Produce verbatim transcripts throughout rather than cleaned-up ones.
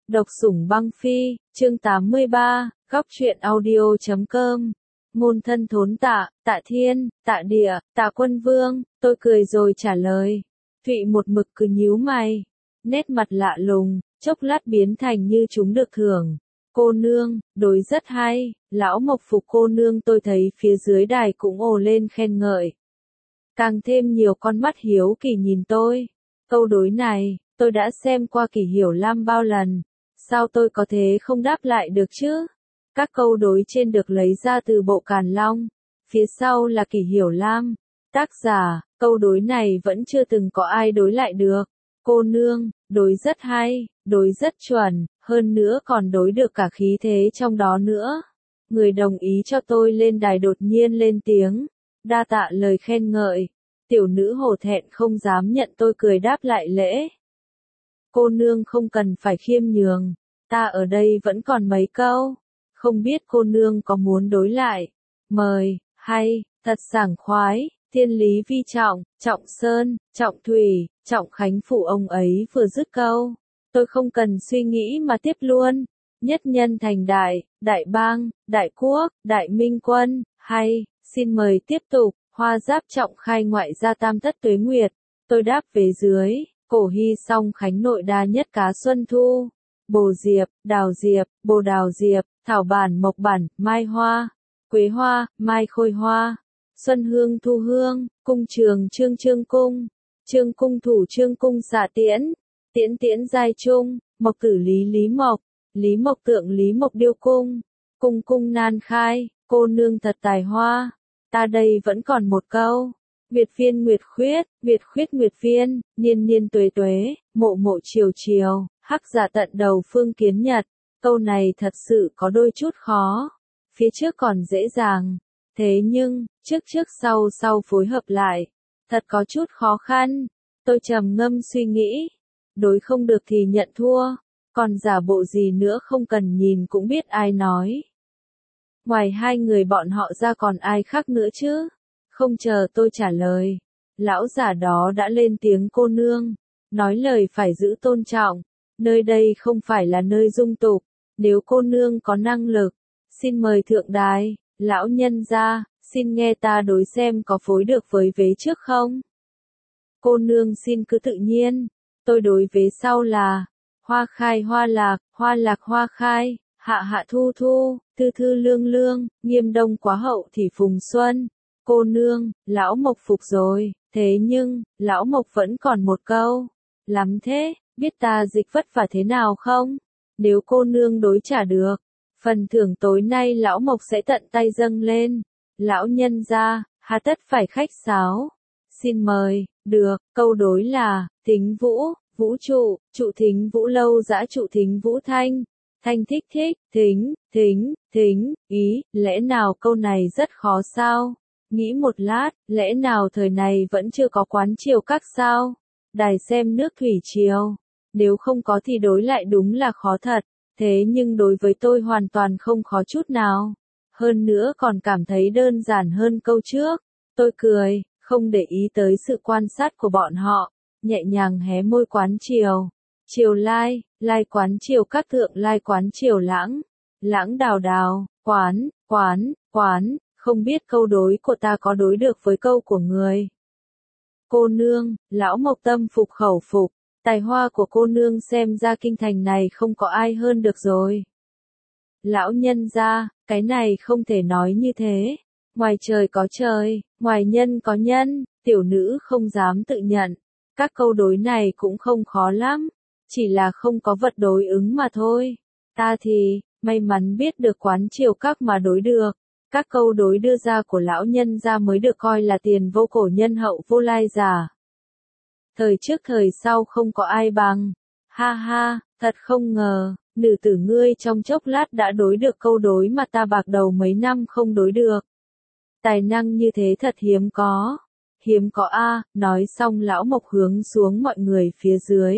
Độc sủng băng phi, chương tám mươi ba, góc truyện audio chấm com. Ngôn thân thốn tạ, tạ thiên, tạ địa, tạ quân vương, tôi cười rồi trả lời. Thụy một mực cứ nhíu mày, nét mặt lạ lùng, chốc lát biến thành như chúng được thưởng. Cô nương, đối rất hay, lão mộc phục cô nương. Tôi thấy phía dưới đài cũng ồ lên khen ngợi. Càng thêm nhiều con mắt hiếu kỳ nhìn tôi. Câu đối này, tôi đã xem qua Kỷ Hiểu Lam bao lần. Sao tôi có thế không đáp lại được chứ? Các câu đối trên được lấy ra từ bộ Càn Long. Phía sau là Kỷ Hiểu Lam. Tác giả, câu đối này vẫn chưa từng có ai đối lại được. Cô nương, đối rất hay, đối rất chuẩn, hơn nữa còn đối được cả khí thế trong đó nữa. Người đồng ý cho tôi lên đài đột nhiên lên tiếng. Đa tạ lời khen ngợi. Tiểu nữ hổ thẹn không dám nhận, tôi cười đáp lại lễ. Cô nương không cần phải khiêm nhường, ta ở đây vẫn còn mấy câu, không biết cô nương có muốn đối lại. Mời, hay, thật sảng khoái, thiên lý vi trọng, trọng sơn, trọng thủy, trọng khánh phụ. Ông ấy vừa dứt câu, tôi không cần suy nghĩ mà tiếp luôn. Nhất nhân thành đại, đại bang, đại quốc, đại minh quân, hay, xin mời tiếp tục. Hoa giáp trọng khai ngoại gia tam thất tuế nguyệt, tôi đáp về dưới. Cổ hy song khánh nội đa nhất cá xuân thu, bồ diệp, đào diệp, bồ đào diệp, thảo bản mộc bản, mai hoa, quế hoa, mai khôi hoa, xuân hương thu hương, cung trường trương trương cung, trương cung thủ trương cung xạ tiễn, tiễn tiễn giai trung, mộc tử lý lý mộc, lý mộc tượng lý mộc điêu cung, cung cung nan khai, cô nương thật tài hoa. Ta đây vẫn còn một câu. Nguyệt phiên nguyệt khuyết, nguyệt khuyết nguyệt phiên, niên niên tuế tuế, mộ mộ chiều chiều, hắc giả tận đầu phương kiến nhật. Câu này thật sự có đôi chút khó. Phía trước còn dễ dàng. Thế nhưng, trước trước sau sau phối hợp lại. Thật có chút khó khăn. Tôi trầm ngâm suy nghĩ. Đối không được thì nhận thua. Còn giả bộ gì nữa không cần nhìn cũng biết ai nói. Ngoài hai người bọn họ ra còn ai khác nữa chứ? Không chờ tôi trả lời, lão giả đó đã lên tiếng. Cô nương, nói lời phải giữ tôn trọng, nơi đây không phải là nơi dung tục, nếu cô nương có năng lực, xin mời thượng đài. Lão nhân gia, xin nghe ta đối xem có phối được với vế trước không? Cô nương xin cứ tự nhiên, tôi đối vế sau là hoa khai hoa lạc, hoa lạc hoa khai, hạ hạ thu thu, thư thư lương lương, nghiêm đông quá hậu thì phùng xuân. Cô nương, lão mộc phục rồi, thế nhưng, lão mộc vẫn còn một câu. Lắm thế, biết ta dịch vất vả thế nào không? Nếu cô nương đối trả được, phần thưởng tối nay lão mộc sẽ tận tay dâng lên. Lão nhân gia, hà tất phải khách sáo. Xin mời, được, câu đối là, thính vũ, vũ trụ, trụ thính vũ lâu dã trụ thính vũ thanh. Thanh thích thích, thính, thính, thính, ý, lẽ nào câu này rất khó sao? Nghĩ một lát, lẽ nào thời này vẫn chưa có quán triều các sao? Đài xem nước thủy triều. Nếu không có thì đối lại đúng là khó thật. Thế nhưng đối với tôi hoàn toàn không khó chút nào. Hơn nữa còn cảm thấy đơn giản hơn câu trước. Tôi cười, không để ý tới sự quan sát của bọn họ. Nhẹ nhàng hé môi. Quán triều. Triều lai, lai quán triều các thượng, lai quán triều lãng. Lãng đào đào, quán, quán, quán. Không biết câu đối của ta có đối được với câu của người. Cô nương, lão mộc tâm phục khẩu phục. Tài hoa của cô nương xem ra kinh thành này không có ai hơn được rồi. Lão nhân gia, cái này không thể nói như thế. Ngoài trời có trời, ngoài nhân có nhân, tiểu nữ không dám tự nhận. Các câu đối này cũng không khó lắm. Chỉ là không có vật đối ứng mà thôi. Ta thì, may mắn biết được quán triều các mà đối được. Các câu đối đưa ra của lão nhân gia mới được coi là tiền vô cổ nhân hậu vô lai giả. Thời trước thời sau không có ai bằng. Ha ha, thật không ngờ, nữ tử ngươi trong chốc lát đã đối được câu đối mà ta bạc đầu mấy năm không đối được. Tài năng như thế thật hiếm có. Hiếm có a. Nói xong lão mộc hướng xuống mọi người phía dưới.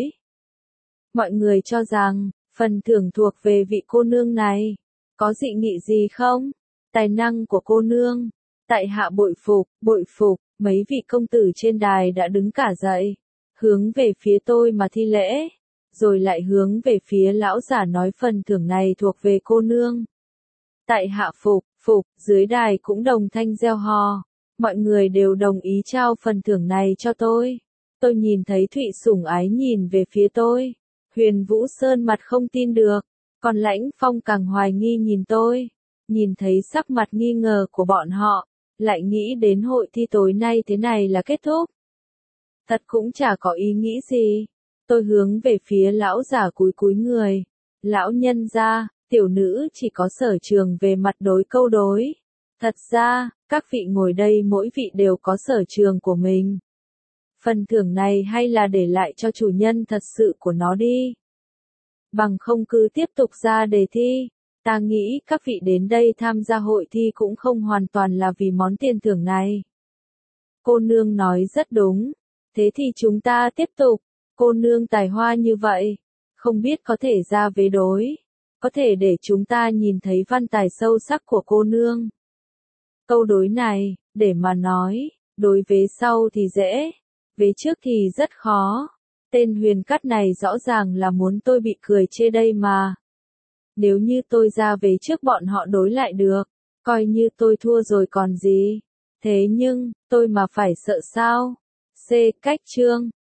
Mọi người cho rằng, phần thưởng thuộc về vị cô nương này. Có dị nghị gì không? Tài năng của cô nương. Tại hạ bội phục, bội phục. Mấy vị công tử trên đài đã đứng cả dậy. Hướng về phía tôi mà thi lễ. rồi lại hướng về phía lão giả nói phần thưởng này thuộc về cô nương. Tại hạ phục, phục, dưới đài cũng đồng thanh reo hò. Mọi người đều đồng ý trao phần thưởng này cho tôi. Tôi nhìn thấy Thụy sủng ái nhìn về phía tôi. Huyền Vũ Sơn mặt không tin được. Còn Lãnh Phong càng hoài nghi nhìn tôi. Nhìn thấy sắc mặt nghi ngờ của bọn họ. Lại nghĩ đến hội thi tối nay thế này là kết thúc. Thật cũng chả có ý nghĩ gì. Tôi hướng về phía lão giả cúi cúi người. Lão nhân gia, tiểu nữ chỉ có sở trường về mặt đối câu đối. Thật ra, các vị ngồi đây mỗi vị đều có sở trường của mình. Phần thưởng này hay là để lại cho chủ nhân thật sự của nó đi. Bằng không cứ tiếp tục ra đề thi. Ta nghĩ các vị đến đây tham gia hội thi cũng không hoàn toàn là vì món tiền thưởng này. Cô nương nói rất đúng. Thế thì chúng ta tiếp tục. Cô nương tài hoa như vậy. Không biết có thể ra vế đối. Có thể để chúng ta nhìn thấy văn tài sâu sắc của cô nương. Câu đối này, để mà nói, đối vế sau thì dễ. Vế trước thì rất khó. Tên Huyền Cắt này rõ ràng là muốn tôi bị cười chê đây mà. Nếu như tôi ra vế trước bọn họ đối lại được, coi như tôi thua rồi còn gì. Thế nhưng, tôi mà phải sợ sao? C. Cách chương